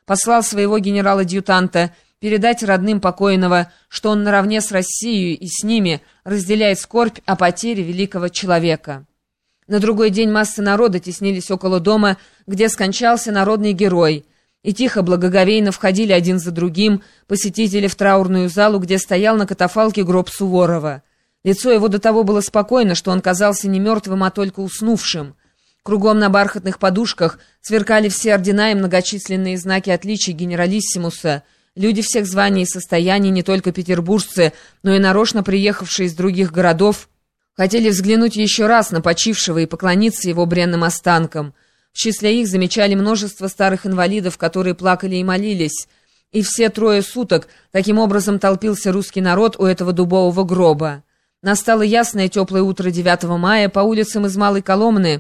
послал своего генерала-адъютанта передать родным покойного, что он наравне с Россией и с ними разделяет скорбь о потере великого человека. На другой день массы народа теснились около дома, где скончался народный герой, и тихо благоговейно входили один за другим посетители в траурную залу, где стоял на катафалке гроб Суворова. Лицо его до того было спокойно, что он казался не мертвым, а только уснувшим. Кругом на бархатных подушках сверкали все ордена и многочисленные знаки отличий генералиссимуса. Люди всех званий и состояний, не только петербуржцы, но и нарочно приехавшие из других городов, хотели взглянуть еще раз на почившего и поклониться его бренным останкам. В числе их замечали множество старых инвалидов, которые плакали и молились. И все 3 суток таким образом толпился русский народ у этого дубового гроба. Настало ясное теплое утро 9 мая, по улицам из Малой Коломны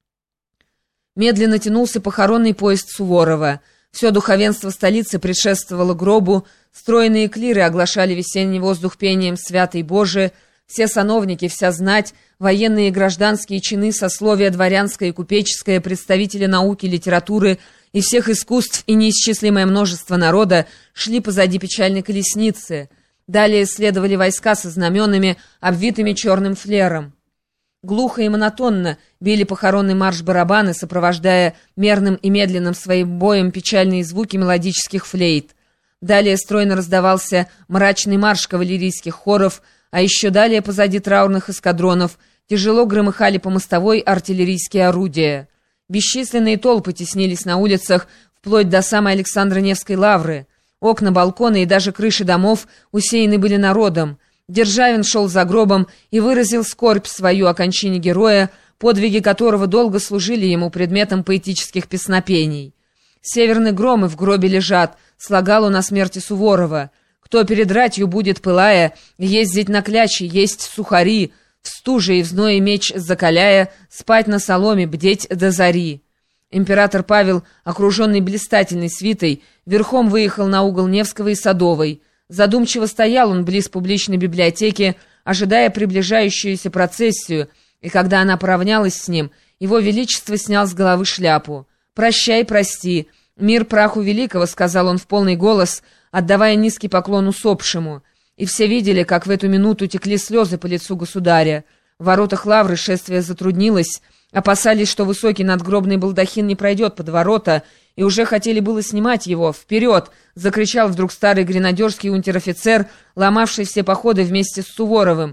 медленно тянулся похоронный поезд Суворова. Все духовенство столицы предшествовало гробу, стройные клиры оглашали весенний воздух пением «Святый Боже», все сановники, вся знать, военные и гражданские чины, сословия дворянское и купеческое, представители науки, литературы и всех искусств и неисчислимое множество народа шли позади печальной колесницы. Далее следовали войска со знаменами, обвитыми черным флером. Глухо и монотонно били похоронный марш барабаны, сопровождая мерным и медленным своим боем печальные звуки мелодических флейт. Далее стройно раздавался мрачный марш кавалерийских хоров, а еще далее позади траурных эскадронов тяжело громыхали по мостовой артиллерийские орудия. Бесчисленные толпы теснились на улицах вплоть до самой Александро-Невской лавры. Окна, балконы и даже крыши домов усеяны были народом. Державин шел за гробом и выразил скорбь свою о кончине героя, подвиги которого долго служили ему предметом поэтических песнопений. «Северные громы в гробе лежат», слагал он о смерти Суворова. «Кто перед ратью будет, пылая, ездить на кляче, есть сухари, в стуже и в зное меч закаляя, спать на соломе, бдеть до зари». Император Павел, окруженный блистательной свитой, верхом выехал на угол Невского и Садовой. Задумчиво стоял он близ публичной библиотеки, ожидая приближающуюся процессию, и когда она поравнялась с ним, его величество снял с головы шляпу. «Прощай, прости, мир праху великого», — сказал он в полный голос, отдавая низкий поклон усопшему. И все видели, как в эту минуту текли слезы по лицу государя. В воротах лавры шествие затруднилось, опасались, что высокий надгробный балдахин не пройдет под ворота, и уже хотели было снимать его. «Вперед!» — закричал вдруг старый гренадерский унтер-офицер, ломавший все походы вместе с Суворовым.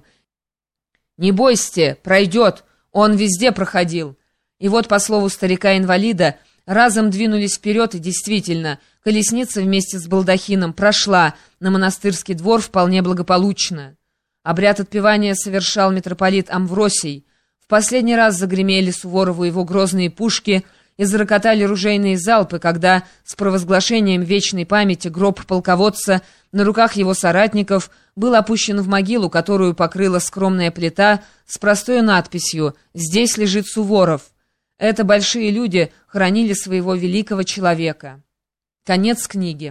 «Не бойся, пройдет! Он везде проходил!» И вот, по слову старика-инвалида, разом двинулись вперед, и действительно, колесница вместе с балдахином прошла на монастырский двор вполне благополучно. Обряд отпевания совершал митрополит Амвросий. В последний раз загремели Суворову его грозные пушки и зарокотали ружейные залпы, когда с провозглашением вечной памяти гроб полководца на руках его соратников был опущен в могилу, которую покрыла скромная плита с простой надписью «Здесь лежит Суворов». Это большие люди хоронили своего великого человека. Конец книги.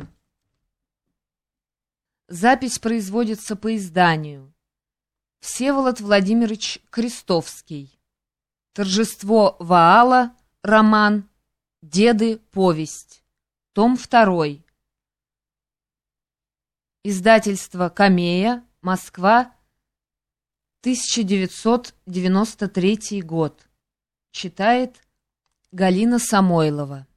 Запись производится по изданию. Всеволод Владимирович Крестовский. Торжество Ваала. Роман. Деды. Повесть. Том 2. Издательство Камея. Москва. 1993 год. Читает Галина Самойлова.